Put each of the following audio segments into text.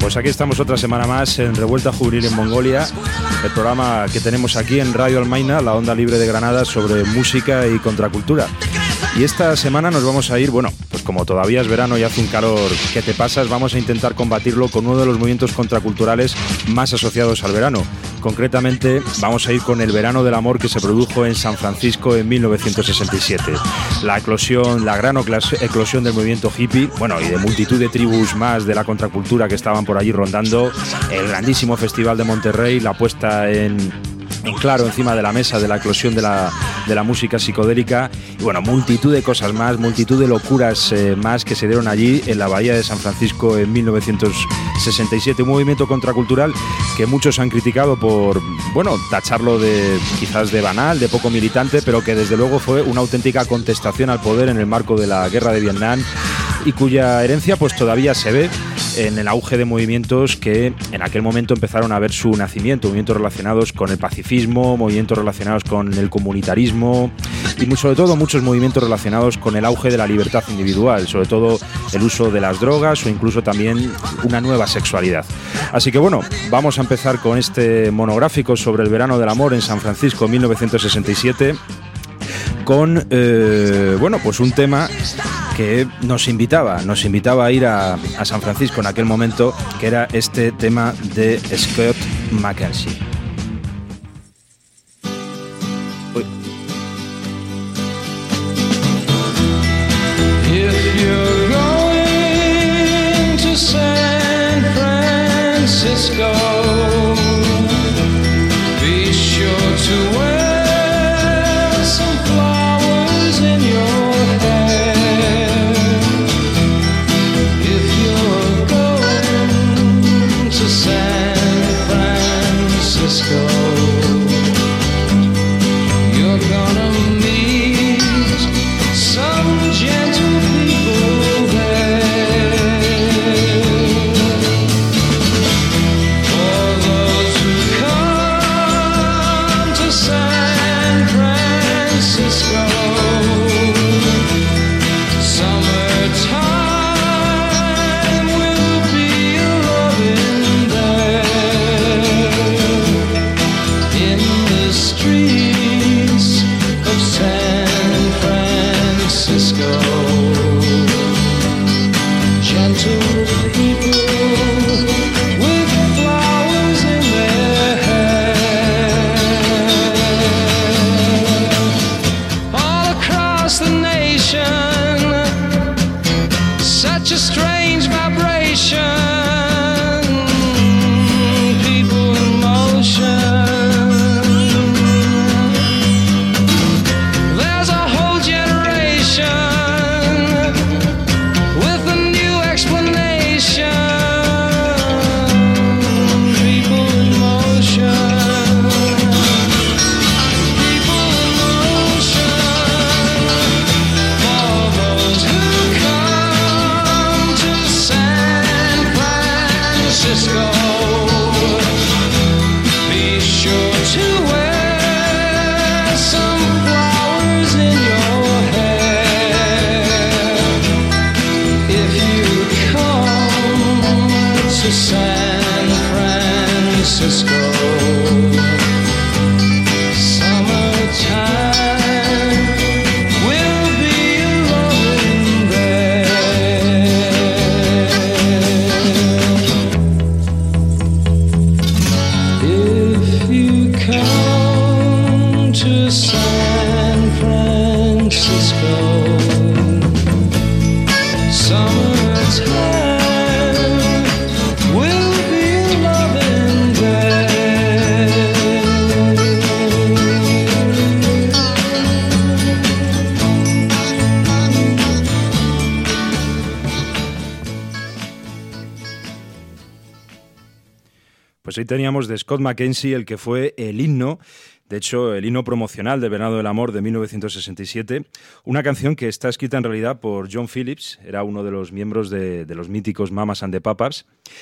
Pues aquí estamos otra semana más en Revuelta Juvenil en Mongolia, el programa que tenemos aquí en Radio Almaina, la onda libre de Granada, sobre música y contracultura. Y esta semana nos vamos a ir, bueno, pues como todavía es verano y hace un calor que te pasas, vamos a intentar combatirlo con uno de los movimientos contraculturales más asociados al verano. Concretamente, vamos a ir con el Verano del Amor, que se produjo en San Francisco en 1967. La gran eclosión del movimiento hippie, bueno, y de multitud de tribus más de la contracultura que estaban por allí rondando, el grandísimo Festival de Monterrey, la puesta en claro encima de la mesa de la eclosión de la música psicodélica y bueno, multitud de cosas más, multitud de locuras más que se dieron allí en la bahía de San Francisco en 1967, un movimiento contracultural que muchos han criticado por, bueno, tacharlo de quizás de banal, de poco militante, pero que desde luego fue una auténtica contestación al poder en el marco de la guerra de Vietnam y cuya herencia pues todavía se ve en el auge de movimientos que en aquel momento empezaron a ver su nacimiento, movimientos relacionados con el pacifismo, movimientos relacionados con el comunitarismo y sobre todo muchos movimientos relacionados con el auge de la libertad individual, sobre todo el uso de las drogas o incluso también una nueva sexualidad. Así que bueno, vamos a empezar con este monográfico sobre el Verano del Amor en San Francisco 1967 con bueno, pues un tema que nos invitaba a ir a San Francisco en aquel momento, que era este tema de Scott McKenzie. Uy. If you're going to San Francisco, be sure to wear Pues ahí teníamos de Scott McKenzie el que fue el himno, de hecho el himno promocional del Verano del Amor de 1967, una canción que está escrita en realidad por John Phillips, era uno de los miembros de los míticos Mamas and the Papas,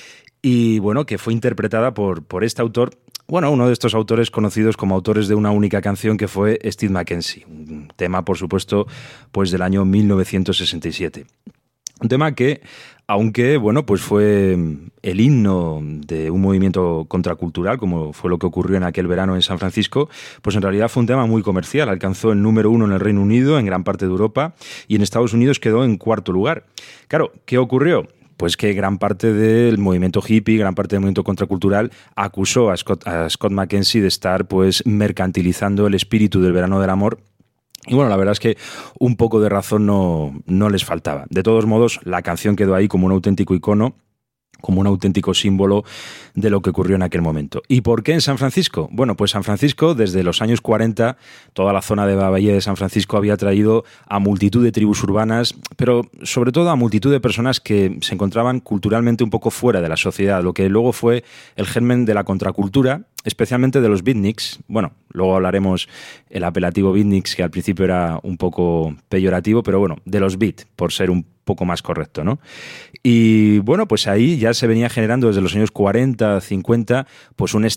y bueno, que fue interpretada por este autor, bueno, uno de estos autores conocidos como autores de una única canción, que fue Steve McKenzie, un tema por supuesto pues del año 1967. Un tema que, aunque bueno, pues fue el himno de un movimiento contracultural, como fue lo que ocurrió en aquel verano en San Francisco, pues en realidad fue un tema muy comercial. Alcanzó el número 1 en el Reino Unido, en gran parte de Europa, y en Estados Unidos quedó en cuarto lugar. Claro, ¿qué ocurrió? Pues que gran parte del movimiento hippie, gran parte del movimiento contracultural acusó a Scott McKenzie de estar pues mercantilizando el espíritu del verano del amor. Y bueno, la verdad es que un poco de razón no les faltaba. De todos modos, la canción quedó ahí como un auténtico icono, como un auténtico símbolo de lo que ocurrió en aquel momento. ¿Y por qué en San Francisco? Bueno, pues San Francisco, desde los años 40, toda la zona de la bahía de San Francisco había atraído a multitud de tribus urbanas, pero sobre todo a multitud de personas que se encontraban culturalmente un poco fuera de la sociedad, lo que luego fue el germen de la contracultura, especialmente de los beatniks. Bueno, luego hablaremos el apelativo beatniks, que al principio era un poco peyorativo, pero bueno, de los beat, por ser un poco más correcto, ¿no? Y bueno, pues ahí ya se venía generando desde los años 40, 50, pues un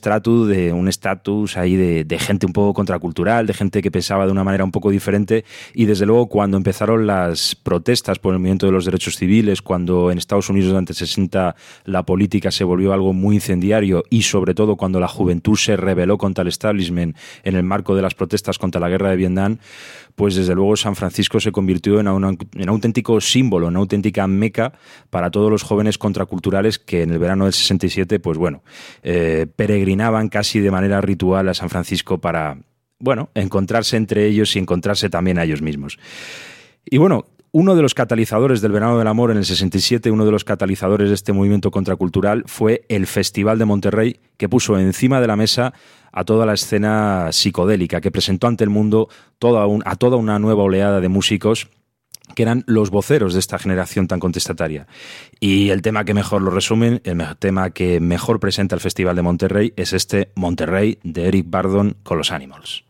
estatus ahí de gente un poco contracultural, de gente que pensaba de una manera un poco diferente, y desde luego cuando empezaron las protestas por el movimiento de los derechos civiles, cuando en Estados Unidos durante 60 la política se volvió algo muy incendiario, y sobre todo cuando la juventud se rebeló contra el establishment en el marco de las protestas contra la guerra de Vietnam, pues desde luego San Francisco se convirtió en un auténtico símbolo, una auténtica meca para todos los jóvenes contraculturales que en el verano del 67, pues bueno, peregrinaban casi de manera ritual a San Francisco para, bueno, encontrarse entre ellos y encontrarse también a ellos mismos. Y bueno, uno de los catalizadores del verano del amor en el 67, uno de los catalizadores de este movimiento contracultural fue el Festival de Monterrey, que puso encima de la mesa a toda la escena psicodélica, que presentó ante el mundo a toda una nueva oleada de músicos que eran los voceros de esta generación tan contestataria. Y el tema que mejor lo resumen, el tema que mejor presenta el Festival de Monterrey, es este Monterrey de Eric Burdon con los Animals.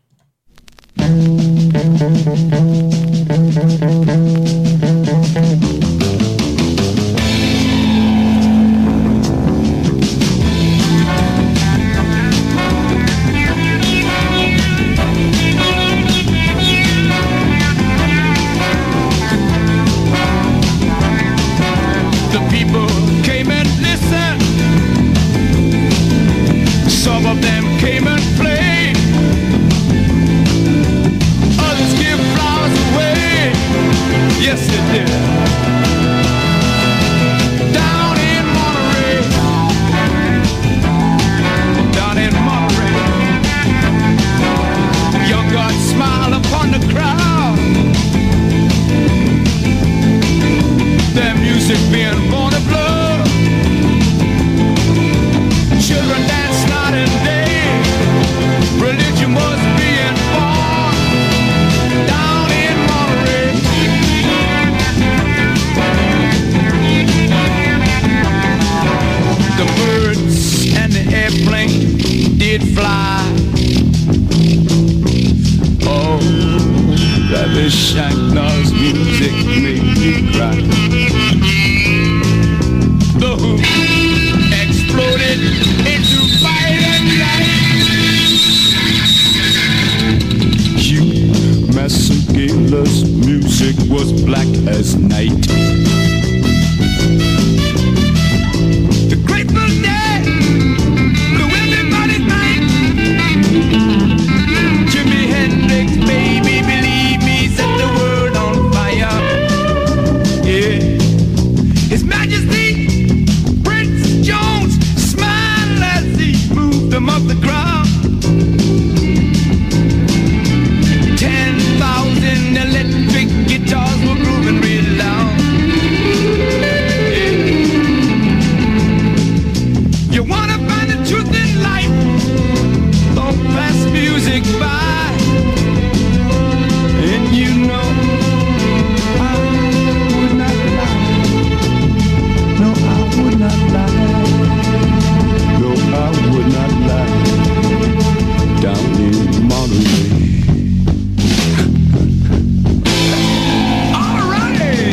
Some of them came and played. Others give flowers away. Yes, they did. Down in Monterey. Down in Monterey. Young God smiled upon the crowd. Their music being born of blood. Children dance night and day. Religion was being born down in Monterey. The birds and the airplane did fly. Oh, Ravi Shankar's music made me cry. The hoop exploded into violent light. Hugh Massengala's music was black as night. The Grateful Dead blew everybody's mind. Jimi Hendrix, baby, believe me, set the world on fire. Yeah, His Majesty Jones smiled as he moved them up the ground. 10,000 electric guitars were grooving real loud. Yeah. You wanna find the truth in life? Don't pass music by. And you know I would not lie. No, I would not lie. No, I would not lie. Down in Monterey. All right.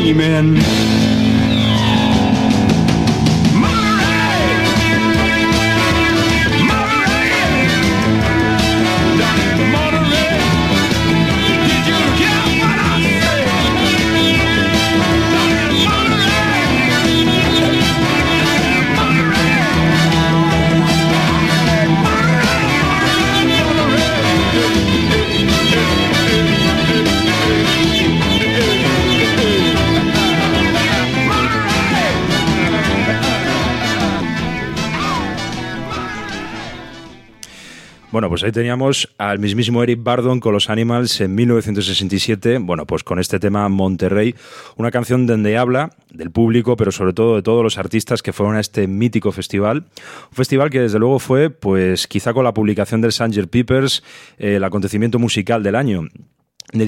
dreaming. Bueno, pues ahí teníamos al mismísimo Eric Burdon con los Animals en 1967, bueno, pues con este tema Monterrey, una canción donde habla del público, pero sobre todo de todos los artistas que fueron a este mítico festival. Un festival que desde luego fue, pues quizá con la publicación del Sgt. Pepper's, el acontecimiento musical del año. Del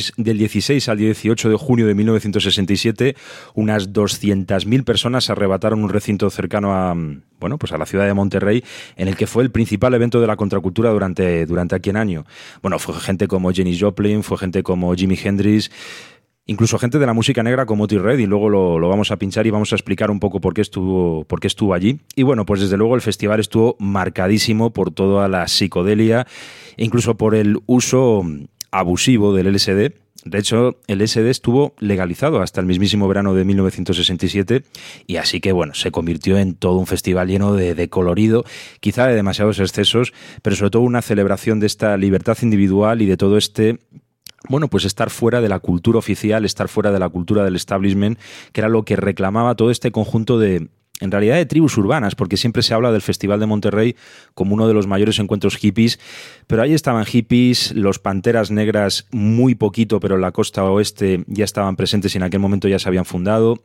16 al 18 de junio de 1967, unas 200.000 personas se arrebataron un recinto cercano a, bueno, pues a la ciudad de Monterrey, en el que fue el principal evento de la contracultura durante aquel año. Bueno, fue gente como Janis Joplin, fue gente como Jimi Hendrix, incluso gente de la música negra como Otis Redding. Luego lo vamos a pinchar y vamos a explicar un poco por qué estuvo allí. Y bueno, pues desde luego el festival estuvo marcadísimo por toda la psicodelia, e incluso por el uso abusivo del LSD. De hecho, el LSD estuvo legalizado hasta el mismísimo verano de 1967 y así que, bueno, se convirtió en todo un festival lleno de colorido, quizá de demasiados excesos, pero sobre todo una celebración de esta libertad individual y de todo este, bueno, pues estar fuera de la cultura oficial, estar fuera de la cultura del establishment, que era lo que reclamaba todo este conjunto de, en realidad, de tribus urbanas, porque siempre se habla del Festival de Monterrey como uno de los mayores encuentros hippies, pero ahí estaban hippies, los Panteras Negras muy poquito, pero en la costa oeste ya estaban presentes y en aquel momento ya se habían fundado.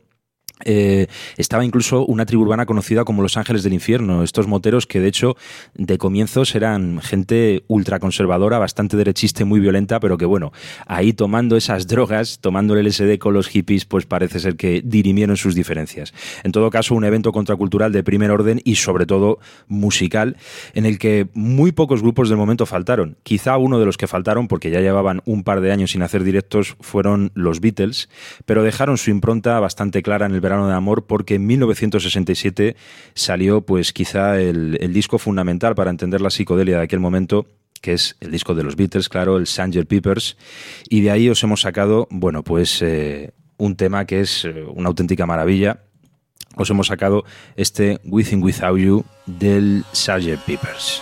Estaba incluso una tribu urbana conocida como los Ángeles del Infierno, estos moteros que de hecho de comienzos eran gente ultraconservadora, bastante derechista y muy violenta, pero que bueno, ahí tomando esas drogas, tomando el LSD con los hippies, pues parece ser que dirimieron sus diferencias. En todo caso, un evento contracultural de primer orden y sobre todo musical, en el que muy pocos grupos del momento faltaron. Quizá uno de los que faltaron, porque ya llevaban un par de años sin hacer directos, fueron los Beatles, pero dejaron su impronta bastante clara en el verano de amor, porque en 1967 salió pues quizá el disco fundamental para entender la psicodelia de aquel momento, que es el disco de los Beatles, claro, el Sgt. Pepper's, y de ahí os hemos sacado, bueno, pues un tema que es una auténtica maravilla. Os hemos sacado este With and Without You del Sgt. Pepper's.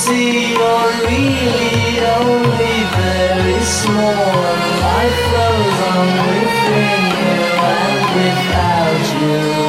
see you're really only very small, and life flows on within you and without you.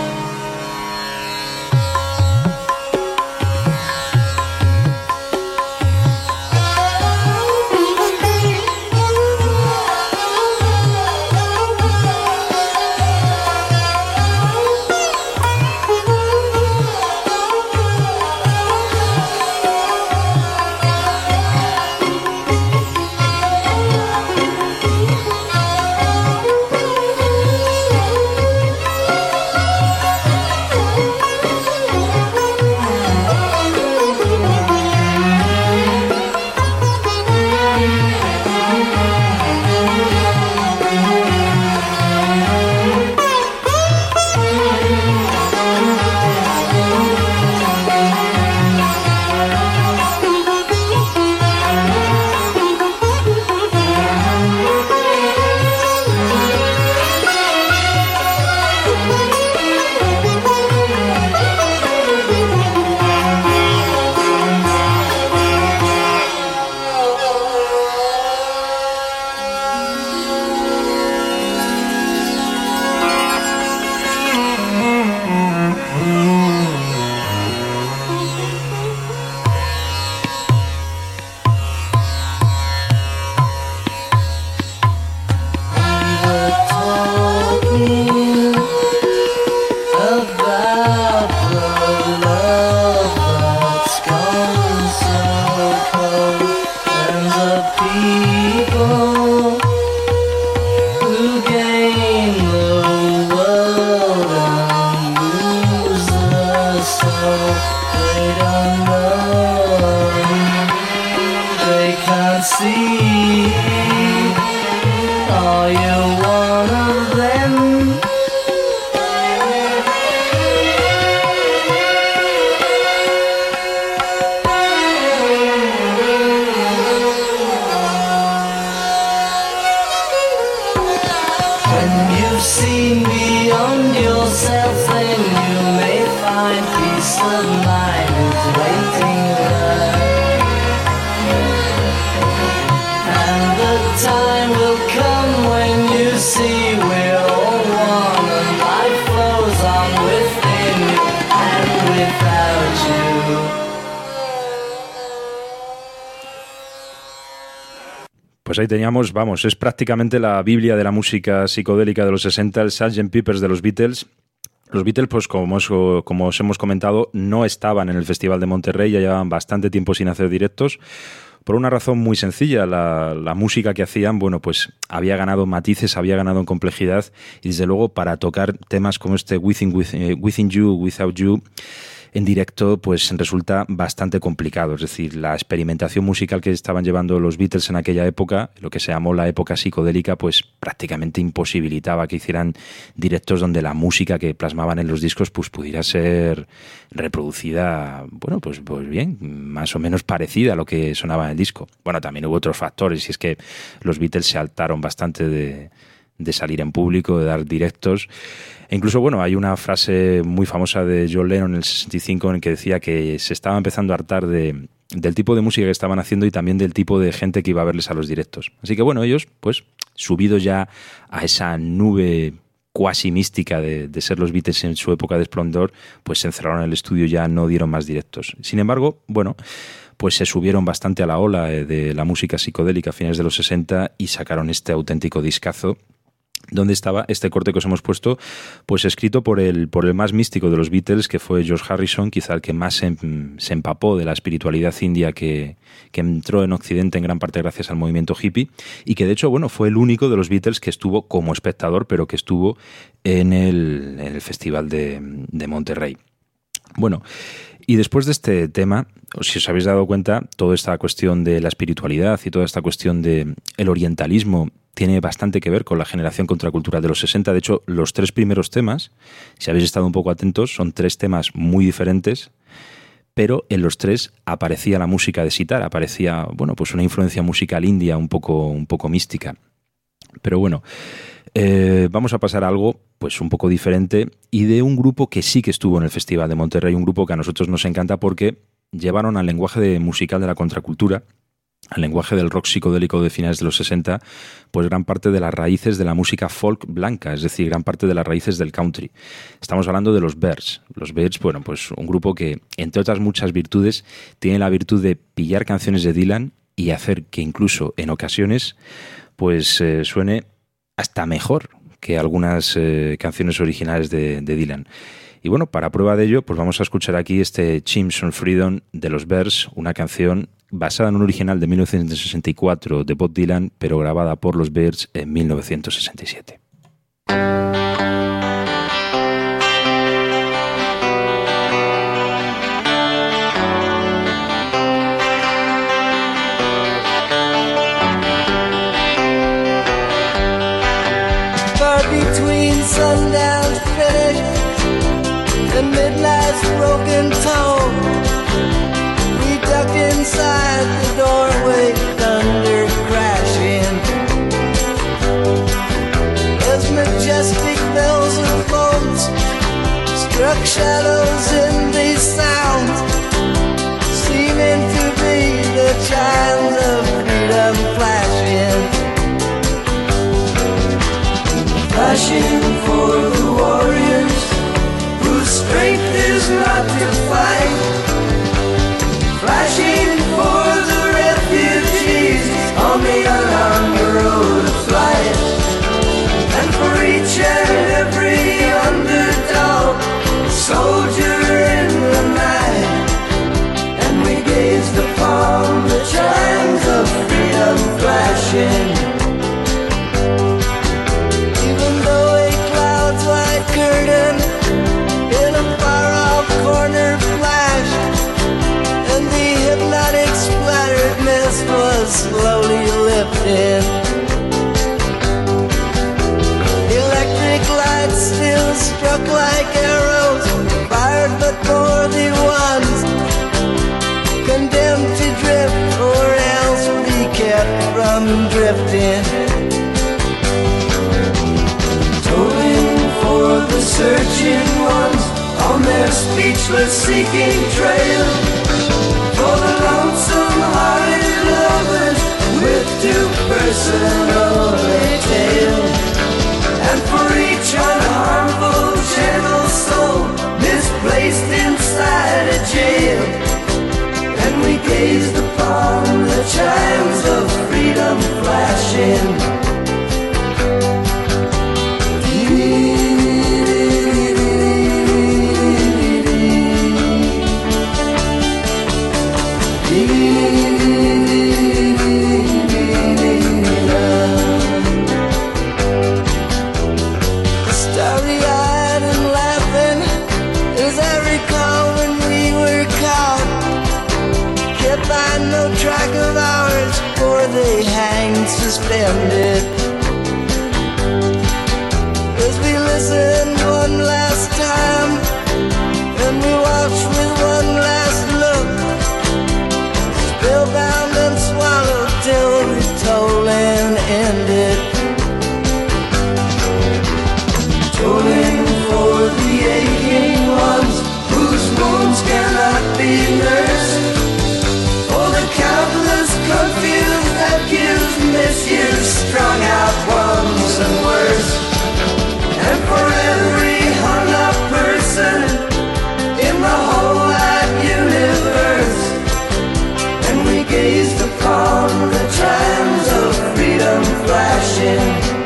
Pues ahí teníamos, vamos, es prácticamente la Biblia de la música psicodélica de los 60, el Sgt. Pepper's de los Beatles. Los Beatles, pues como os hemos comentado, no estaban en el Festival de Monterrey, ya llevaban bastante tiempo sin hacer directos, por una razón muy sencilla. La música que hacían, bueno, pues había ganado matices, había ganado en complejidad, y desde luego para tocar temas como este Within You, Without You, en directo pues resulta bastante complicado. Es decir, la experimentación musical que estaban llevando los Beatles en aquella época, lo que se llamó la época psicodélica, pues prácticamente imposibilitaba que hicieran directos donde la música que plasmaban en los discos pues pudiera ser reproducida, bueno, pues bien, más o menos parecida a lo que sonaba en el disco. Bueno, también hubo otros factores, y es que los Beatles se hartaron bastante de salir en público, de dar directos. E incluso, bueno, hay una frase muy famosa de John Lennon en el 65 en que decía que se estaba empezando a hartar del tipo de música que estaban haciendo y también del tipo de gente que iba a verles a los directos. Así que, bueno, ellos, pues, subidos ya a esa nube cuasi mística de ser los Beatles en su época de esplendor, pues se encerraron en el estudio y ya no dieron más directos. Sin embargo, bueno, pues se subieron bastante a la ola de la música psicodélica a finales de los 60 y sacaron este auténtico discazo, donde estaba este corte que os hemos puesto, pues escrito por el más místico de los Beatles, que fue George Harrison, quizá el que más se empapó de la espiritualidad india que entró en Occidente en gran parte gracias al movimiento hippie, y que de hecho, bueno, fue el único de los Beatles que estuvo como espectador, pero que estuvo en el Festival de Monterrey. Bueno, y después de este tema, si os habéis dado cuenta, toda esta cuestión de la espiritualidad y toda esta cuestión del orientalismo tiene bastante que ver con la generación contracultural de los 60. De hecho, los tres primeros temas, si habéis estado un poco atentos, son tres temas muy diferentes, pero en los tres aparecía la música de sitar, aparecía, bueno, pues una influencia musical india un poco mística. Pero bueno, vamos a pasar a algo pues un poco diferente y de un grupo que sí que estuvo en el Festival de Monterrey, un grupo que a nosotros nos encanta porque llevaron al lenguaje musical de la contracultura, al lenguaje del rock psicodélico de finales de los 60, pues gran parte de las raíces de la música folk blanca, es decir, gran parte de las raíces del country. Estamos hablando de los Byrds. Los Byrds, bueno, pues un grupo que, entre otras muchas virtudes, tiene la virtud de pillar canciones de Dylan y hacer que incluso en ocasiones pues suene hasta mejor que algunas canciones originales de Dylan. Y bueno, para prueba de ello, pues vamos a escuchar aquí este Chimps on Freedom de los Byrds, una canción basada en un original de 1964 de Bob Dylan, pero grabada por los Byrds en 1967. Between sundown's finish and midnight's broken tone, we duck inside the doorway, thunder crashing as majestic bells and bones struck shadows in these sounds, seeming to be the chimes of freedom flashing. Flashing for the warriors whose strength is not to fight. Flashing for the refugees on the unarmed road of flight. And for each and every underdog, soldier in the night. And we gazed upon the chimes of freedom flashing. Curtain in a far-off corner flashed, and the hypnotic splattered mist was slowly lifted. Electric lights still struck like arrows, fired but for the ones condemned to drift, or else be kept from drifting. For the searching ones on their speechless seeking trail, for the lonesome hearted lovers with too personal a tale, and for each unharmful gentle soul misplaced inside a jail. And we gazed upon the chimes of freedom flashing. No track of hours, for they hang suspended. As we listen one last time, and we watch with one last look, spellbound and swallowed till the tolling ended. Tolling for the aching ones whose wounds cannot be nursed. Countless confused, accused, misused, strung out ones and worse. And for every hung up person in the whole wide universe. And we gazed upon the chimes of freedom flashing.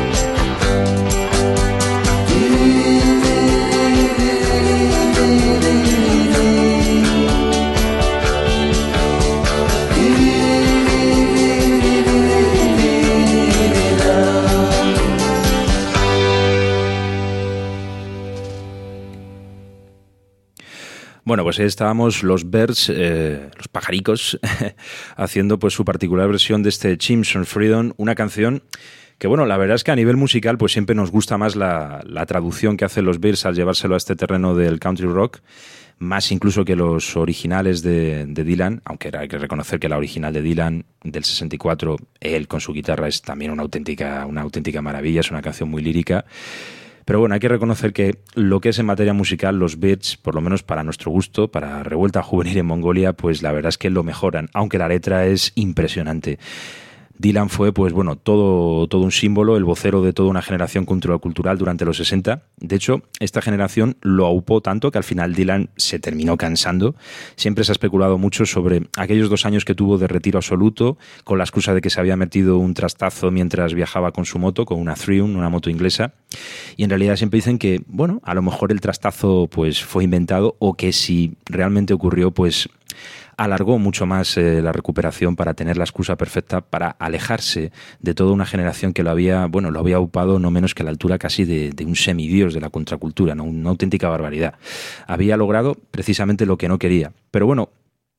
Bueno, pues ahí estábamos los Byrds, los pajaricos, haciendo pues su particular versión de este Chimps on Freedom, una canción que, bueno, la verdad es que a nivel musical pues siempre nos gusta más la traducción que hacen los Byrds al llevárselo a este terreno del country rock, más incluso que los originales de Dylan, aunque hay que reconocer que la original de Dylan del 64, él con su guitarra, es también una auténtica maravilla, es una canción muy lírica. Pero bueno, hay que reconocer que lo que es en materia musical, los Birds, por lo menos para nuestro gusto, para Revuelta Juvenil en Mongolia, pues la verdad es que lo mejoran, aunque la letra es impresionante. Dylan fue, pues bueno, todo un símbolo, el vocero de toda una generación cultural durante los 60. De hecho, esta generación lo aupó tanto que al final Dylan se terminó cansando. Siempre se ha especulado mucho sobre aquellos 2 años que tuvo de retiro absoluto, con la excusa de que se había metido un trastazo mientras viajaba con su moto, con una Triumph, una moto inglesa. Y en realidad siempre dicen que, bueno, a lo mejor el trastazo pues fue inventado, o que si realmente ocurrió, pues alargó mucho más la recuperación para tener la excusa perfecta para alejarse de toda una generación que lo había aupado no menos que a la altura casi de un semidios de la contracultura, ¿no? Una auténtica barbaridad. Había logrado precisamente lo que no quería. Pero bueno,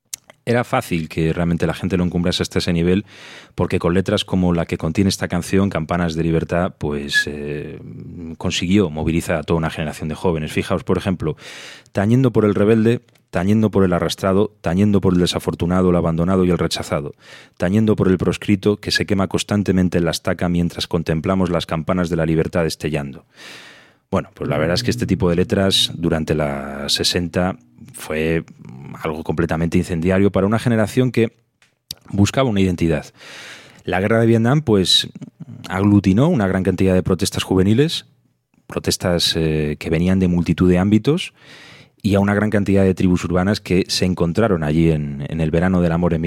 era fácil que realmente la gente lo encumbrase hasta ese nivel, porque con letras como la que contiene esta canción, Campanas de Libertad, pues consiguió movilizar a toda una generación de jóvenes. Fijaos, por ejemplo, tañendo por el rebelde, tañendo por el arrastrado, tañendo por el desafortunado, el abandonado y el rechazado, tañendo por el proscrito que se quema constantemente en la estaca mientras contemplamos las campanas de la libertad destellando. Bueno, pues la verdad es que este tipo de letras durante la 60 fue algo completamente incendiario para una generación que buscaba una identidad. La guerra de Vietnam pues aglutinó una gran cantidad de protestas juveniles, protestas que venían de multitud de ámbitos, y a una gran cantidad de tribus urbanas que se encontraron allí en el verano del amor en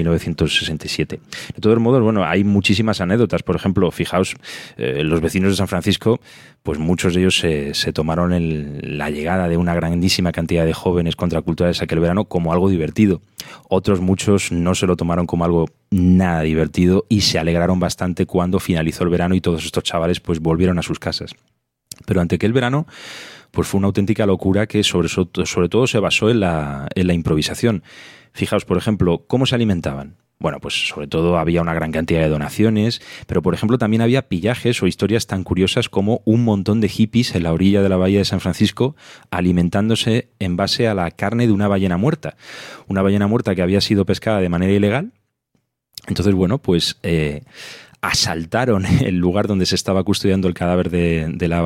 1967. De todos modos, bueno, hay muchísimas anécdotas. Por ejemplo, fijaos, los vecinos de San Francisco, pues muchos de ellos se tomaron la llegada de una grandísima cantidad de jóvenes contraculturales aquel verano como algo divertido. Otros muchos no se lo tomaron como algo nada divertido y se alegraron bastante cuando finalizó el verano y todos estos chavales pues volvieron a sus casas. Pero ante aquel verano pues fue una auténtica locura que sobre todo se basó en la improvisación. Fijaos, por ejemplo, ¿cómo se alimentaban? Bueno, pues sobre todo había una gran cantidad de donaciones, pero por ejemplo también había pillajes o historias tan curiosas como un montón de hippies en la orilla de la bahía de San Francisco alimentándose en base a la carne de una ballena muerta. Una ballena muerta que había sido pescada de manera ilegal. Entonces, bueno, pues asaltaron el lugar donde se estaba custodiando el cadáver de la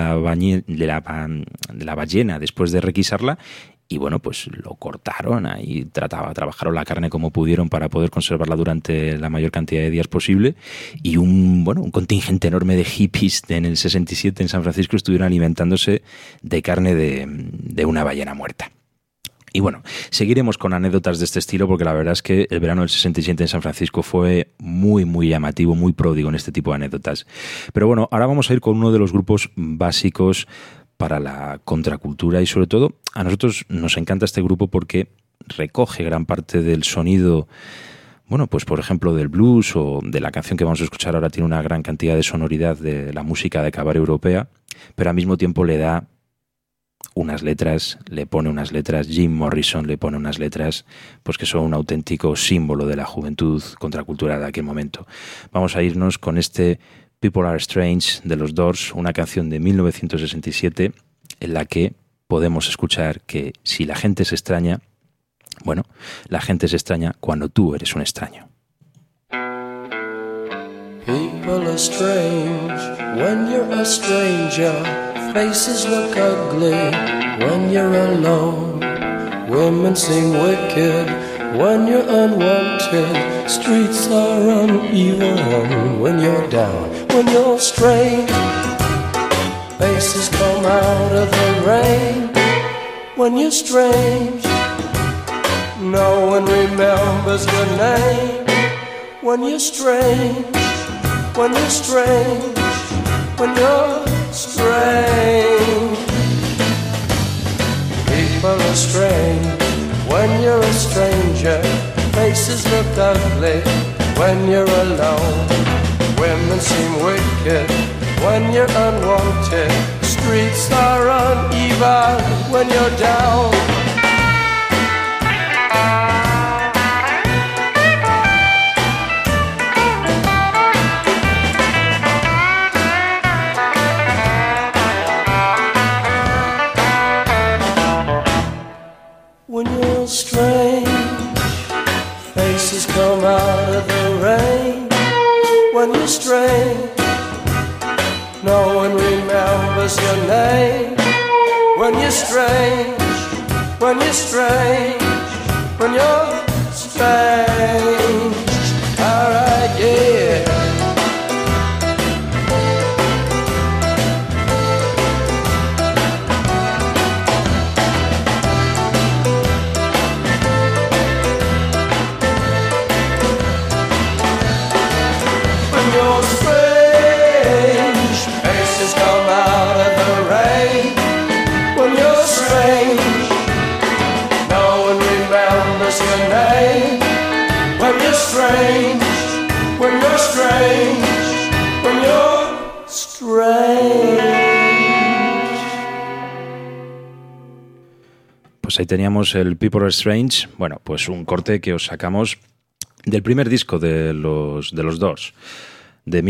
ballena después de requisarla, y bueno, pues lo cortaron, ahí trabajaron la carne como pudieron para poder conservarla durante la mayor cantidad de días posible, y un contingente enorme de hippies en el 67 en San Francisco estuvieron alimentándose de carne de una ballena muerta. Y bueno, seguiremos con anécdotas de este estilo porque la verdad es que el verano del 67 en San Francisco fue muy, muy llamativo, muy pródigo en este tipo de anécdotas. Pero bueno, ahora vamos a ir con uno de los grupos básicos para la contracultura y sobre todo a nosotros nos encanta este grupo porque recoge gran parte del sonido, bueno, pues por ejemplo del blues o de la canción que vamos a escuchar ahora. Tiene una gran cantidad de sonoridad de la música de cabaret europea, pero al mismo tiempo le da unas letras, le pone unas letras, Jim Morrison le pone unas letras pues que son un auténtico símbolo de la juventud contracultural de aquel momento. Vamos a irnos con este People Are Strange de los Doors, una canción de 1967 en la que podemos escuchar que si la gente se extraña, bueno, la gente se extraña cuando tú eres un extraño. People are strange when you're a stranger. Faces look ugly when you're alone. Women seem wicked when you're unwanted. Streets are uneven when you're down. When you're strange, faces come out of the rain. When you're strange, no one remembers your name. When you're strange, when you're strange, when you're strange. People are strange when you're a stranger. Faces look ugly when you're alone. Women seem wicked when you're unwanted. Streets are uneven when you're down. When you're strange, faces come out of the rain. When you're strange, No one remembers your name. When you're strange, when you're strange, when you're strange. Alright, yeah. When you're strange, faces come out of the rain. When you're strange, no one remembers your name. When you're strange, when you're strange, when you're strange. Pues ahí teníamos el People Are Strange, bueno, pues un corte que os sacamos del primer disco de los Doors, de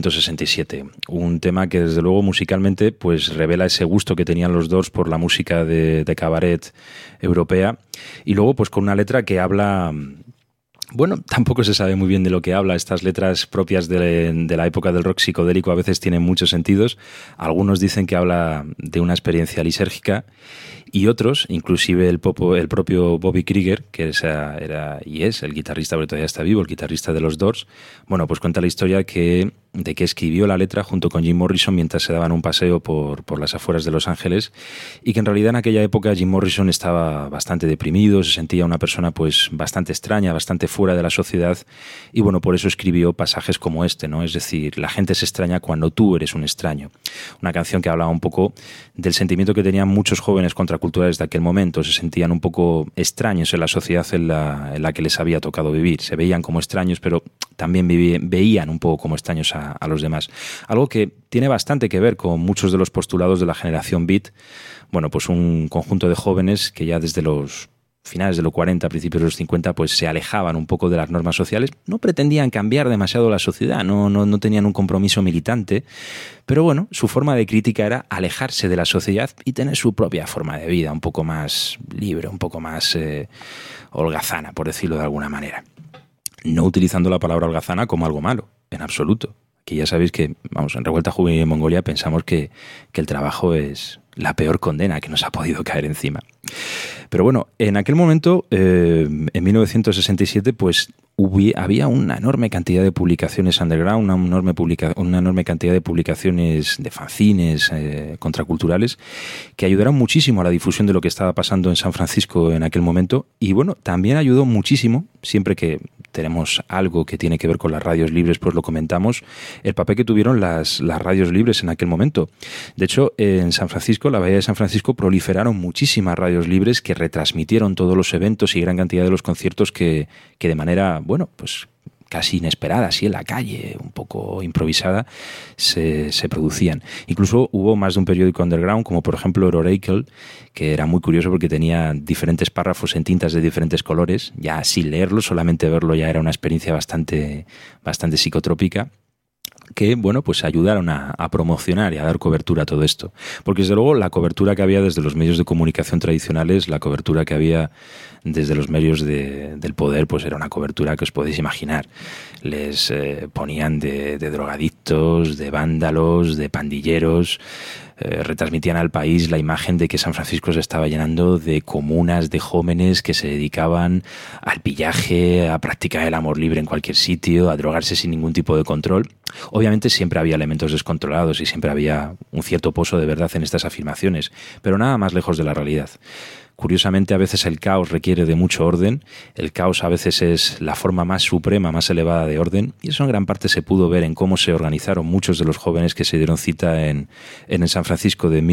1967. Un tema que desde luego musicalmente pues revela ese gusto que tenían los Doors por la música de cabaret europea, y luego pues con una letra que habla... Bueno, tampoco se sabe muy bien de lo que habla. Estas letras propias de la época del rock psicodélico a veces tienen muchos sentidos. Algunos dicen que habla de una experiencia lisérgica, y otros, inclusive el propio Bobby Krieger, que era y es el guitarrista, porque todavía está vivo, el guitarrista de los Doors, bueno, pues cuenta la historia de que escribió la letra junto con Jim Morrison mientras se daban un paseo por las afueras de Los Ángeles, y que en realidad en aquella época Jim Morrison estaba bastante deprimido, se sentía una persona pues bastante extraña, bastante fuera de la sociedad, y bueno, por eso escribió pasajes como este, ¿no? Es decir, la gente se extraña cuando tú eres un extraño. Una canción que hablaba un poco del sentimiento que tenían muchos jóvenes contraculturales de aquel momento. Se sentían un poco extraños en la sociedad en la que les había tocado vivir. Se veían como extraños, pero también veían un poco como extraños a los demás. Algo que tiene bastante que ver con muchos de los postulados de la generación Beat. Bueno, pues un conjunto de jóvenes que ya desde los finales de los 40, principios de los 50, pues se alejaban un poco de las normas sociales. No pretendían cambiar demasiado la sociedad, no tenían un compromiso militante, pero bueno, su forma de crítica era alejarse de la sociedad y tener su propia forma de vida, un poco más libre, un poco más holgazana, por decirlo de alguna manera. No utilizando la palabra holgazana como algo malo, en absoluto. Aquí ya sabéis que, vamos, en Revuelta Juvenil en Mongolia pensamos que el trabajo es la peor condena que nos ha podido caer encima. Pero bueno, en aquel momento, en 1967, pues había una enorme cantidad de publicaciones underground, una enorme cantidad de publicaciones de fanzines contraculturales que ayudaron muchísimo a la difusión de lo que estaba pasando en San Francisco en aquel momento. Y bueno, también ayudó muchísimo, siempre que tenemos algo que tiene que ver con las radios libres, pues lo comentamos, el papel que tuvieron las radios libres en aquel momento. De hecho, en San Francisco, la Bahía de San Francisco, proliferaron muchísimas radios libres que retransmitieron todos los eventos y gran cantidad de los conciertos que de manera, bueno, pues casi inesperada, así en la calle, un poco improvisada, se producían. Incluso hubo más de un periódico underground, como por ejemplo el Oracle, que era muy curioso porque tenía diferentes párrafos en tintas de diferentes colores. Ya sin leerlo, solamente verlo ya era una experiencia bastante psicotrópica, que, bueno, pues ayudaron a promocionar y a dar cobertura a todo esto. Porque desde luego la cobertura que había desde los medios de comunicación tradicionales, la cobertura que había desde los medios del poder, pues era una cobertura que os podéis imaginar. Les ponían de drogadictos, de vándalos, de pandilleros, retransmitían al país la imagen de que San Francisco se estaba llenando de comunas de jóvenes que se dedicaban al pillaje, a practicar el amor libre en cualquier sitio, a drogarse sin ningún tipo de control. Obviamente siempre había elementos descontrolados y siempre había un cierto pozo de verdad en estas afirmaciones, pero nada más lejos de la realidad. Curiosamente, a veces el caos requiere de mucho orden, el caos a veces es la forma más suprema, más elevada de orden, y eso en gran parte se pudo ver en cómo se organizaron muchos de los jóvenes que se dieron cita en el San Francisco de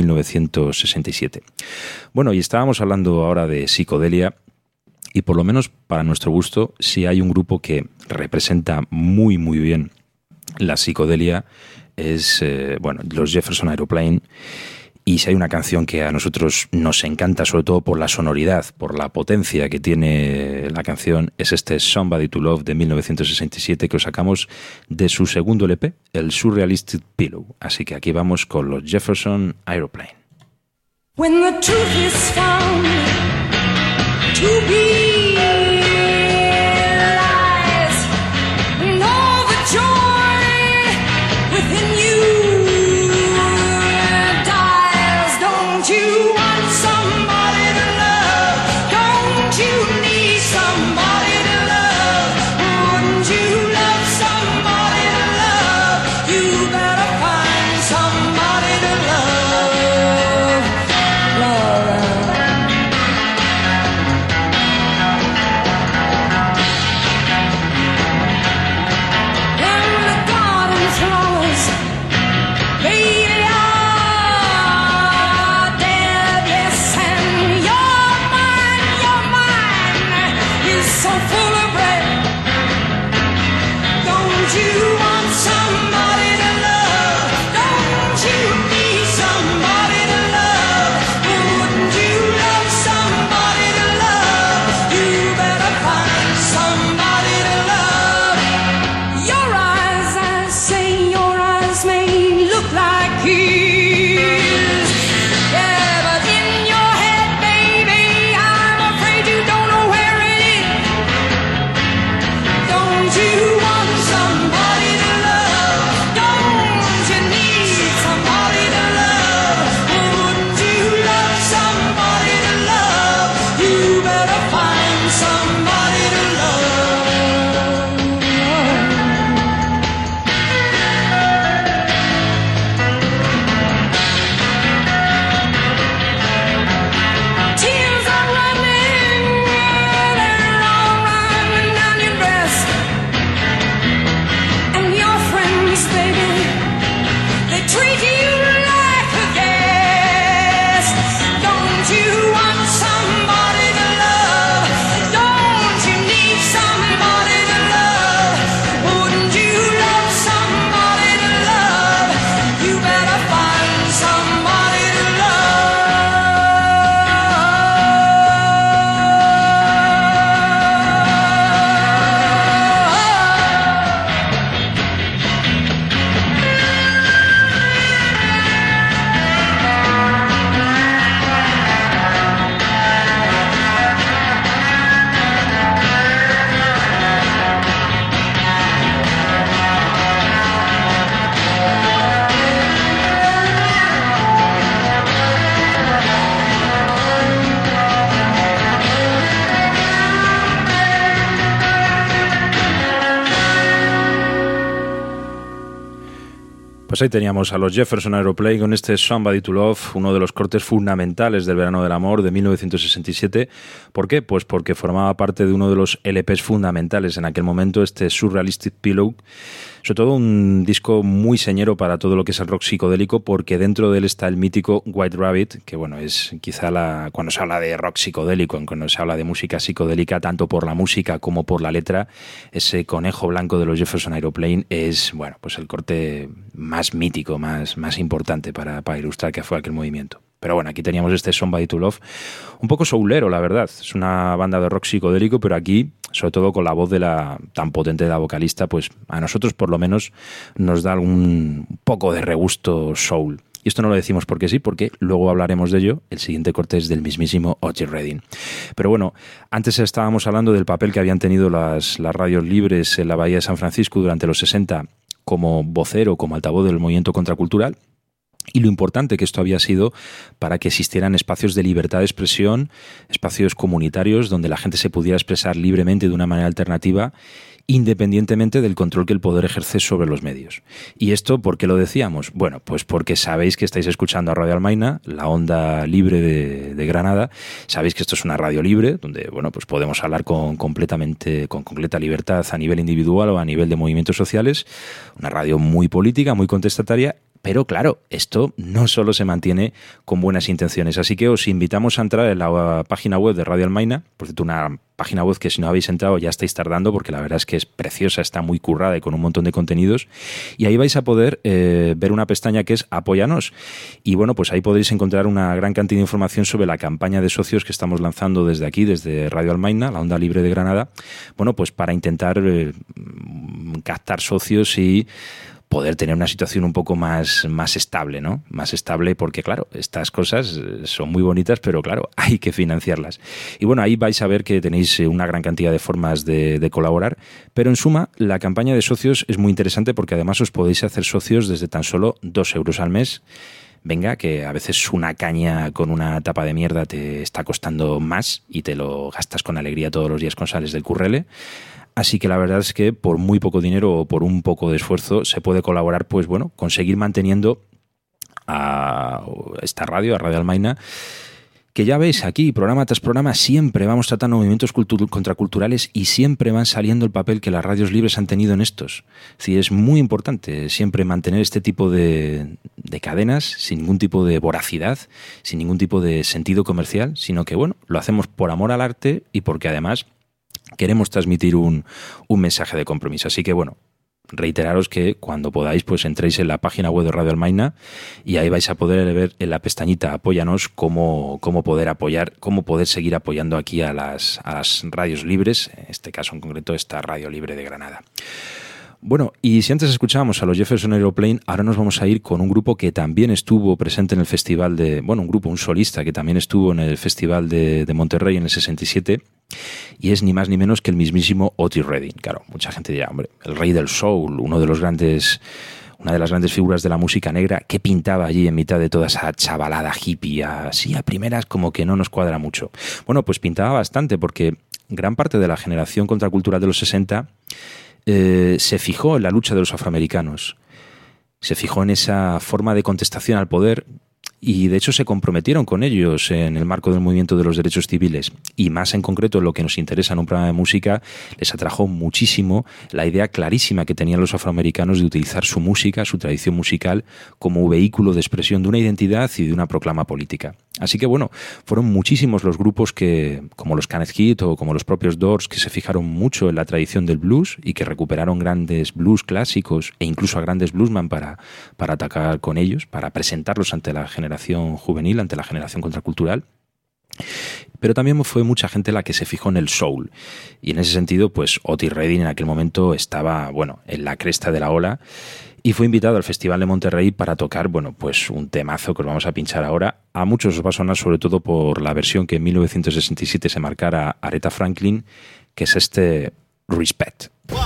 1967. Bueno, y estábamos hablando ahora de psicodelia, y por lo menos para nuestro gusto, si hay un grupo que representa muy muy bien la psicodelia, es los Jefferson Aeroplane. Y si hay una canción que a nosotros nos encanta, sobre todo por la sonoridad, por la potencia que tiene la canción, es este Somebody to Love de 1967 que os sacamos de su segundo LP, el Surrealistic Pillow. Así que aquí vamos con los Jefferson Aeroplane. When the truth is found to be lies, and all the joy within you Pues ahí teníamos a los Jefferson Aeroplane con este Somebody to Love, uno de los cortes fundamentales del Verano del Amor de 1967. ¿Por qué? Pues porque formaba parte de uno de los LPs fundamentales en aquel momento, este Surrealistic Pillow. Sobre todo un disco muy señero para todo lo que es el rock psicodélico, porque dentro de él está el mítico White Rabbit, que bueno, es quizá cuando se habla de rock psicodélico, cuando se habla de música psicodélica, tanto por la música como por la letra, ese conejo blanco de los Jefferson Aeroplane es, bueno, pues el corte más mítico, más importante para ilustrar qué fue aquel movimiento. Pero bueno, aquí teníamos este Somebody to Love, un poco soulero, la verdad. Es una banda de rock psicodélico, pero aquí, sobre todo con la voz tan potente de la vocalista, pues a nosotros por lo menos nos da algún poco de regusto soul. Y esto no lo decimos porque sí, porque luego hablaremos de ello. El siguiente corte es del mismísimo Otis Redding. Pero bueno, antes estábamos hablando del papel que habían tenido las radios libres en la Bahía de San Francisco durante los 60 como vocero, como altavoz del movimiento contracultural. Y lo importante que esto había sido para que existieran espacios de libertad de expresión, espacios comunitarios donde la gente se pudiera expresar libremente de una manera alternativa, independientemente del control que el poder ejerce sobre los medios. ¿Y esto por qué lo decíamos? Bueno, pues porque sabéis que estáis escuchando a Radio Almaina, la onda libre de Granada. Sabéis que esto es una radio libre, donde bueno, pues podemos hablar con completa libertad a nivel individual o a nivel de movimientos sociales. Una radio muy política, muy contestataria. Pero claro, esto no solo se mantiene con buenas intenciones, así que os invitamos a entrar en la página web de Radio Almaina, por cierto, una página web que si no habéis entrado ya estáis tardando, porque la verdad es que es preciosa, está muy currada y con un montón de contenidos, y ahí vais a poder ver una pestaña que es Apóyanos, y bueno, pues ahí podréis encontrar una gran cantidad de información sobre la campaña de socios que estamos lanzando desde aquí, desde Radio Almaina, la onda libre de Granada, bueno, pues para intentar captar socios y poder tener una situación un poco más estable, ¿no? Más estable porque, claro, estas cosas son muy bonitas, pero, claro, hay que financiarlas. Y bueno, ahí vais a ver que tenéis una gran cantidad de formas de colaborar, pero en suma, la campaña de socios es muy interesante porque además os podéis hacer socios desde tan solo 2 euros al mes. Venga, que a veces una caña con una tapa de mierda te está costando más y te lo gastas con alegría todos los días con sales del currele. Así que la verdad es que por muy poco dinero o por un poco de esfuerzo se puede colaborar, pues bueno, conseguir manteniendo a esta radio, a Radio Almaina, que ya veis aquí, programa tras programa, siempre vamos tratando movimientos contraculturales y siempre van saliendo el papel que las radios libres han tenido en estos. Sí, es muy importante siempre mantener este tipo de cadenas sin ningún tipo de voracidad, sin ningún tipo de sentido comercial, sino que bueno, lo hacemos por amor al arte y porque además queremos transmitir un mensaje de compromiso. Así que bueno, reiteraros que cuando podáis pues entréis en la página web de Radio Almaina y ahí vais a poder ver en la pestañita Apóyanos cómo poder apoyar, cómo poder seguir apoyando aquí a las radios libres, en este caso en concreto esta Radio Libre de Granada. Bueno, y si antes escuchábamos a los Jefferson Aeroplane, ahora nos vamos a ir con un grupo que también estuvo presente en el festival un solista que también estuvo en el festival de Monterrey en el 67, y es ni más ni menos que el mismísimo Otis Redding. Claro, mucha gente dirá, hombre, el rey del soul, una de las grandes figuras de la música negra, que pintaba allí en mitad de toda esa chavalada hippie, así a primeras como que no nos cuadra mucho. Bueno, pues pintaba bastante porque gran parte de la generación contracultural de los 60 se fijó en la lucha de los afroamericanos, se fijó en esa forma de contestación al poder y de hecho se comprometieron con ellos en el marco del movimiento de los derechos civiles, y más en concreto en lo que nos interesa en un programa de música les atrajo muchísimo la idea clarísima que tenían los afroamericanos de utilizar su música, su tradición musical como vehículo de expresión de una identidad y de una proclama política. Así que bueno, fueron muchísimos los grupos que, como los Kenneth Heat o como los propios Doors, que se fijaron mucho en la tradición del blues y que recuperaron grandes blues clásicos e incluso a grandes bluesman para atacar con ellos, para presentarlos ante la generación juvenil, ante la generación contracultural. Pero también fue mucha gente la que se fijó en el soul, y en ese sentido pues Otis Redding en aquel momento estaba en la cresta de la ola y fue invitado al Festival de Monterrey para tocar pues un temazo que os vamos a pinchar ahora. A muchos os va a sonar sobre todo por la versión que en 1967 se marcara Aretha Franklin, que es este Respect.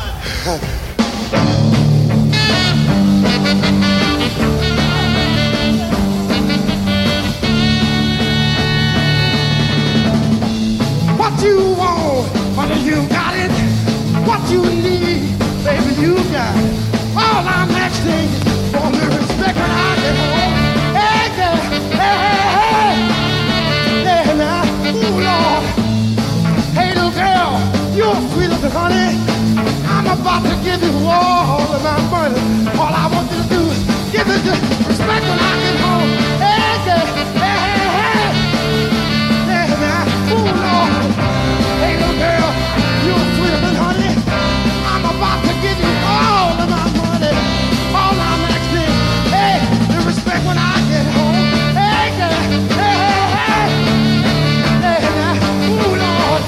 What you want, honey, you got it. What you need, baby, you got it. All I'm asking for me is respect when I get home. Hey, yeah, hey, hey, hey. Yeah, now, ooh, Lord. Hey, little girl, you're sweeter than honey. I'm about to give you all of my money. All I'm asking, hey, the respect when I get home. Hey, yeah, hey, hey, hey. Yeah, now, ooh, Lord.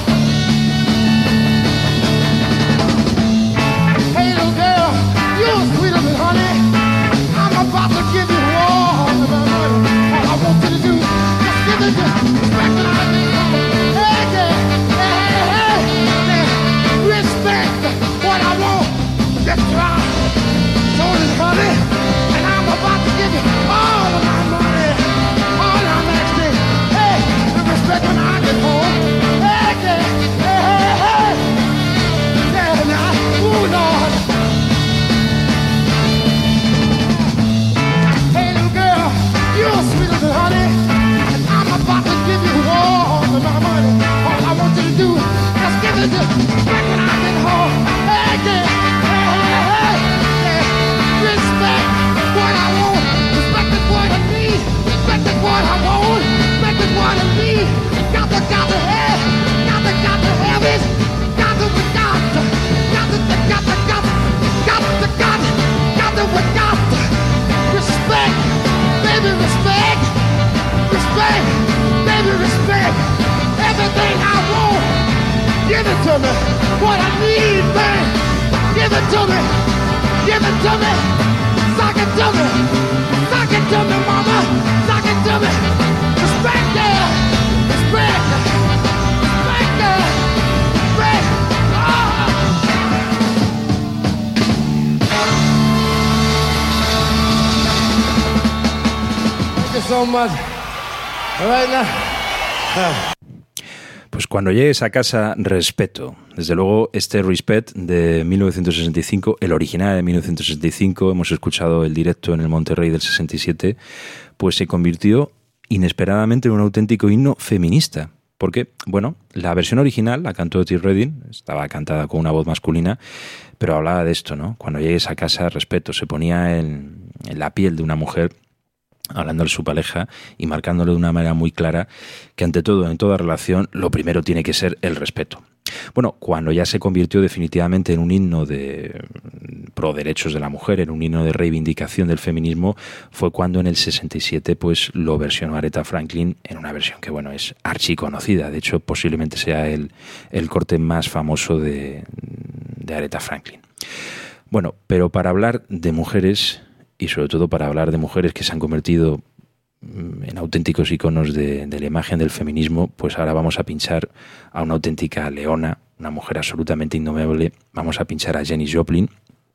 Hey, little girl, you're sweeter than honey. I'm about to give you all of my money. All I want you to do, just give it to respect when I get home. Hey, yeah, hey, hey, hey, yeah. Respect what I want. That's right. So is honey, and I'm about to give you all of my money. All I'm asking, hey, the respect when I get home. Hey, yeah, hey, hey, hey. Yeah, now, ooh, Lord. Hey, little girl, you're sweeter than honey, and I'm about to give you all of my money. All I want you to do is give it to respect when I get home. Hey, yeah, hey, hey, hey, yeah. Respect what I want, respect is what I need, respect is what I want, respect is what I need. Got to have it, have it, got to, respect, baby, respect, respect, baby, respect. Everything I want, give it to me. What I need, man, give it to me. Give it to me. Sock it to me. Sock it to me, mama. Sock it to me. Respect, yeah. Respect. Respect, yeah. Respect. Oh. Thank you so much. All right now. Pues cuando llegues a casa, respeto. Desde luego, este Respect de 1965, el original de 1965, hemos escuchado el directo en el Monterrey del 67, pues se convirtió inesperadamente en un auténtico himno feminista. Porque, bueno, la versión original la cantó Otis Redding, estaba cantada con una voz masculina, pero hablaba de esto, ¿no? Cuando llegues a casa, respeto. Se ponía en la piel de una mujer, hablándole a su pareja y marcándole de una manera muy clara que ante todo, en toda relación, lo primero tiene que ser el respeto. Bueno, cuando ya se convirtió definitivamente en un himno de pro derechos de la mujer, en un himno de reivindicación del feminismo, fue cuando en el 67 pues lo versionó Aretha Franklin en una versión que, bueno, es archiconocida. De hecho, posiblemente sea el corte más famoso de Aretha Franklin. Bueno, pero para hablar de mujeres, y sobre todo para hablar de mujeres que se han convertido en auténticos iconos de la imagen del feminismo, pues ahora vamos a pinchar a una auténtica leona, una mujer absolutamente indomable. Vamos a pinchar a Janis Joplin,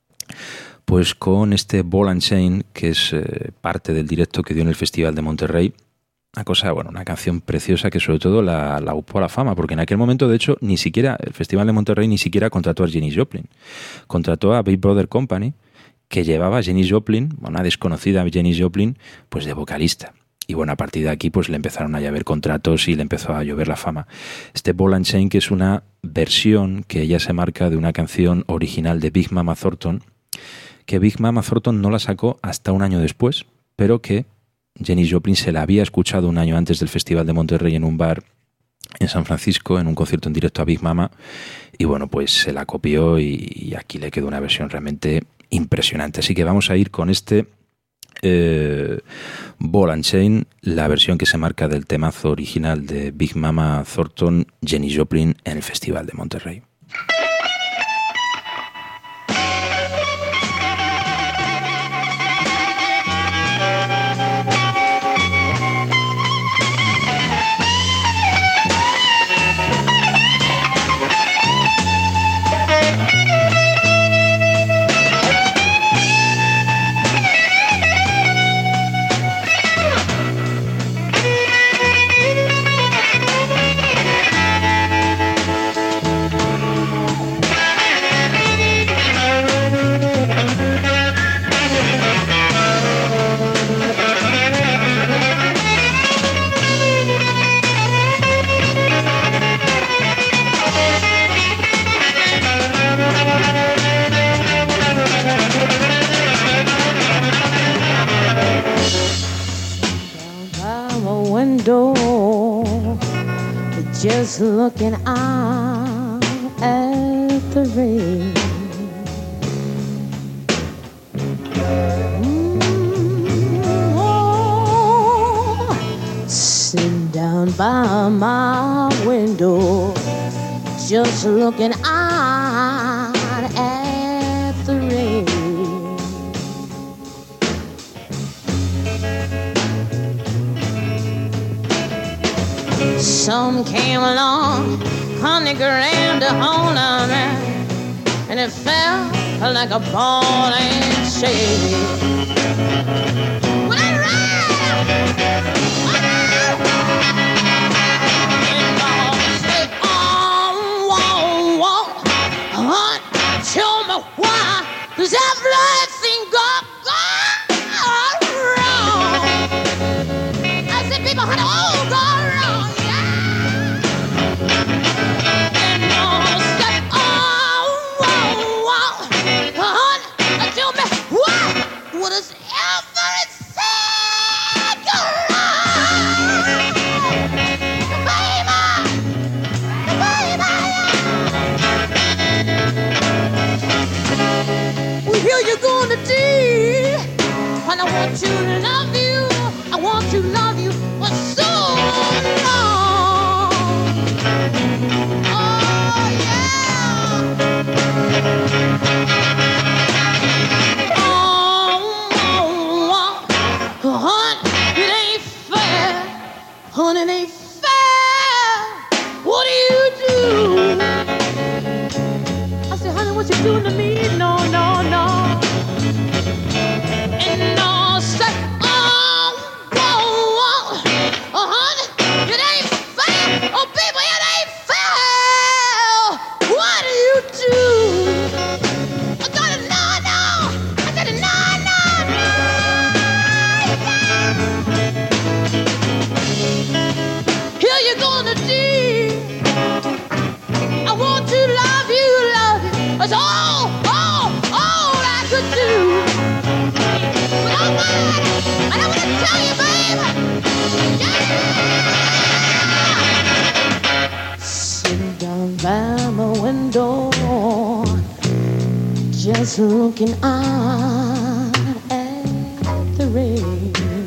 pues con este Ball and Chain, que es parte del directo que dio en el Festival de Monterrey. Una cosa, bueno, una canción preciosa que sobre todo la upó a la fama, porque en aquel momento, de hecho, ni siquiera el Festival de Monterrey ni siquiera contrató a Janis Joplin. Contrató a Big Brother Company, que llevaba a Janis Joplin, una desconocida Janis Joplin, pues de vocalista. Y bueno, a partir de aquí pues le empezaron a llover contratos y le empezó a llover la fama. Este Ball and Chain, que es una versión que ella se marca de una canción original de Big Mama Thornton, que Big Mama Thornton no la sacó hasta un año después, pero que Janis Joplin se la había escuchado un año antes del Festival de Monterrey en un bar en San Francisco, en un concierto en directo a Big Mama, y bueno, pues se la copió y aquí le quedó una versión realmente impresionante. Así que vamos a ir con este Ball and Chain, la versión que se marca del temazo original de Big Mama Thornton, Janis Joplin, en el Festival de Monterrey. just looking out at the rain. Sitting down by my window, just looking out at the rain. Some came along, honey, grabbed a hold of me, and it felt like a ball and chain. Tell me why does everything go wrong? I said, people, honey, all go wrong, yeah. And all said, honey, tell me why does everything go wrong? Here you're gonna do, and I want to love you. I want to love you for so long. Oh yeah. Honey, it ain't fair. Honey, it ain't fair. What do you do? I said, honey, what you doing to me? No. And I said, honey, it ain't fair. Oh, people, it ain't fair. What do you do? I got it, no. I got it, no. Here you're gonna do. I want to love you. That's all I could do. But I want to tell you, baby, yeah. Sitting down by my window, just looking out at the rain.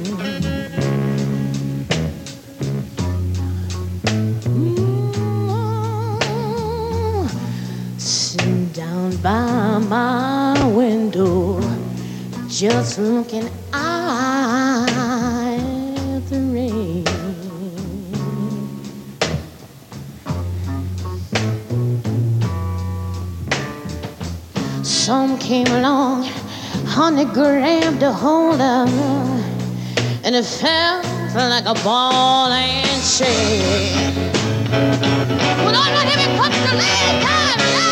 Down by my window, just looking out at the rain. Some came along, honey, grabbed a hold of me, and it felt like a ball and chain. Well, all right, here it comes the last time now.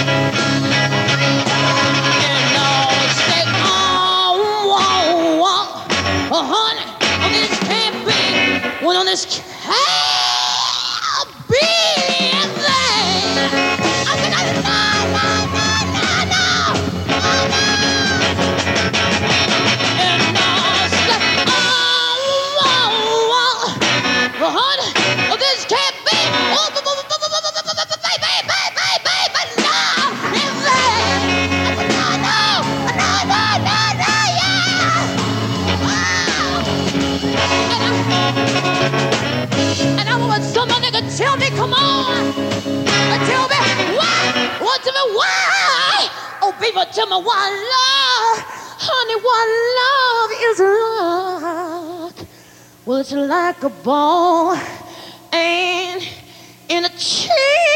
Honey, this can't be. Well, this can't be there. I said, no. And I said, honey, this can't be. And I want somebody to tell me, come on, tell me why, tell me why. Oh, people, tell me why love, honey, why love is like. Well, it's like a ball and in a chain.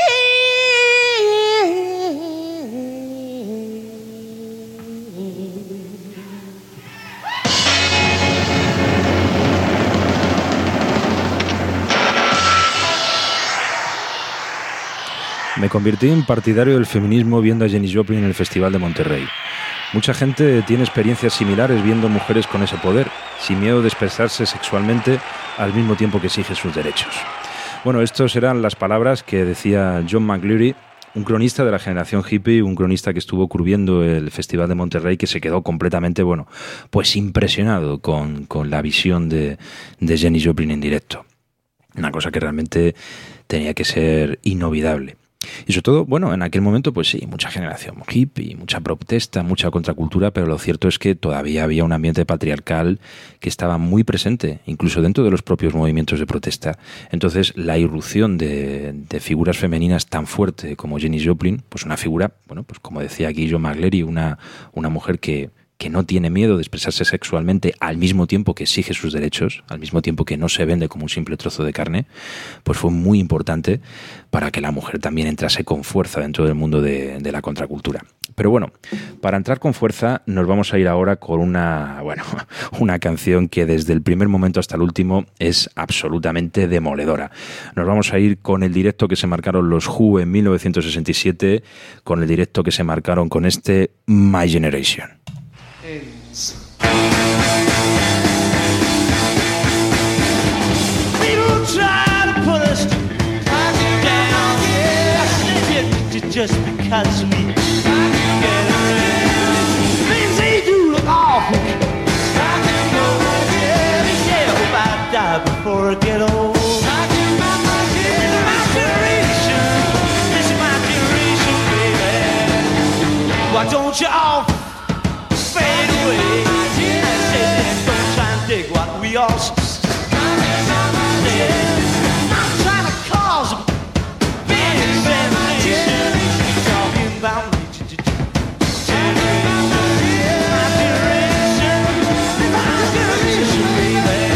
Me convertí en partidario del feminismo viendo a Janis Joplin en el Festival de Monterrey. Mucha gente tiene experiencias similares viendo mujeres con ese poder, sin miedo de expresarse sexualmente al mismo tiempo que exige sus derechos. Bueno, estas eran las palabras que decía John McCleary, un cronista de la generación hippie, un cronista que estuvo cubriendo el Festival de Monterrey, que se quedó completamente, bueno, pues impresionado con la visión de Janis Joplin en directo. Una cosa que realmente tenía que ser inolvidable. Y sobre todo, bueno, en aquel momento, pues sí, mucha generación hippie, mucha protesta, mucha contracultura, pero lo cierto es que todavía había un ambiente patriarcal que estaba muy presente, incluso dentro de los propios movimientos de protesta. Entonces, la irrupción de figuras femeninas tan fuerte como Janis Joplin, pues una figura, bueno, pues como decía aquí John McLeary, una mujer que no tiene miedo de expresarse sexualmente al mismo tiempo que exige sus derechos, al mismo tiempo que no se vende como un simple trozo de carne, pues fue muy importante para que la mujer también entrase con fuerza dentro del mundo de la contracultura. Pero bueno, para entrar con fuerza nos vamos a ir ahora con una canción que desde el primer momento hasta el último es absolutamente demoledora. Nos vamos a ir con el directo que se marcaron los Who en 1967, con el directo que se marcaron con este My Generation. People try to put us down, yeah, just because we get around. Things they do look awful. Yeah, hope I die before I get old. My generation, this is my generation, baby. Why don't you all fade away? Don't try and dig what we all said. I'm trying to cause a big sensation. Talking about me, generation, my generation, baby.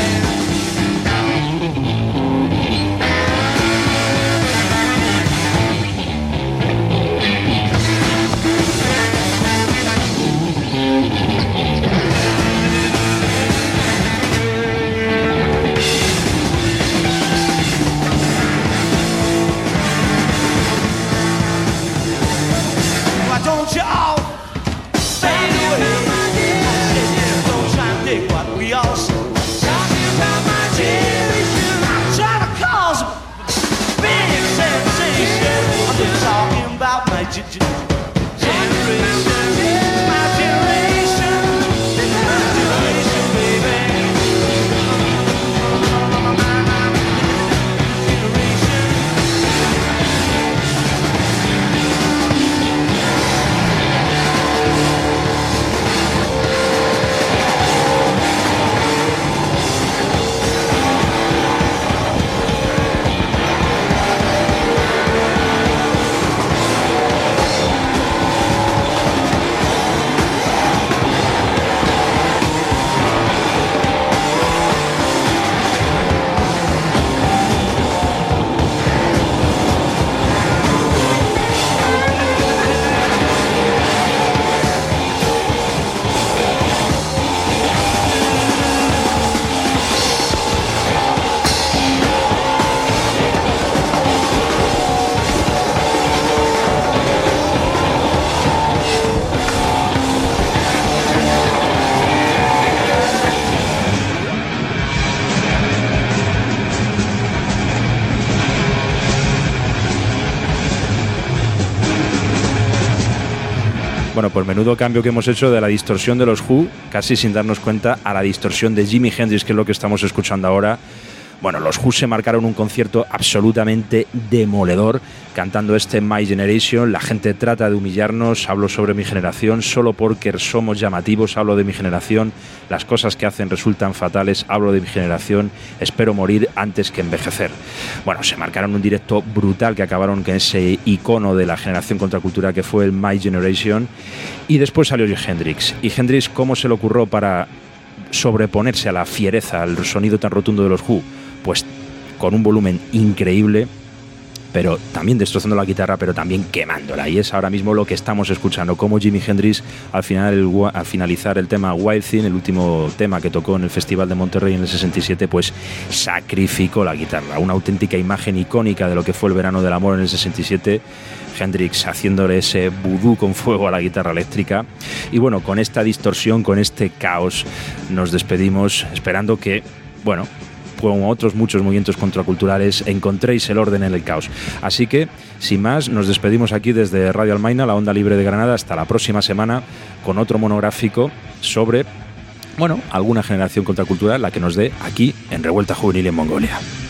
Don't you all fade away? Don't try and dig what we all say. Talking about my generation, I'm trying to cause a big sensation. I'm just talking about my generation, my generation, baby. Bueno, pues menudo cambio que hemos hecho de la distorsión de los Who, casi sin darnos cuenta, a la distorsión de Jimi Hendrix, que es lo que estamos escuchando ahora. Bueno, los Who se marcaron un concierto absolutamente demoledor cantando este My Generation. La gente trata de humillarnos, hablo sobre mi generación, solo porque somos llamativos, hablo de mi generación, las cosas que hacen resultan fatales, hablo de mi generación, espero morir antes que envejecer. Bueno, se marcaron un directo brutal que acabaron con ese icono de la generación contracultura que fue el My Generation, y después salió Hendrix. Y Hendrix, ¿cómo se le ocurrió para sobreponerse a la fiereza, al sonido tan rotundo de los Who? Pues con un volumen increíble, pero también destrozando la guitarra, pero también quemándola. Y es ahora mismo lo que estamos escuchando, como Jimi Hendrix al finalizar el tema Wild Thing, el último tema que tocó en el Festival de Monterrey en el 67, pues sacrificó la guitarra. Una auténtica imagen icónica de lo que fue el verano del amor en el 67. Hendrix haciéndole ese vudú con fuego a la guitarra eléctrica. Y bueno, con esta distorsión, con este caos, nos despedimos esperando que, bueno, como otros muchos movimientos contraculturales, encontréis el orden en el caos. Así que, sin más, nos despedimos aquí desde Radio Almaina, la onda libre de Granada, hasta la próxima semana con otro monográfico sobre, bueno, alguna generación contracultural, la que nos dé aquí en Revuelta Juvenil en Mongolia.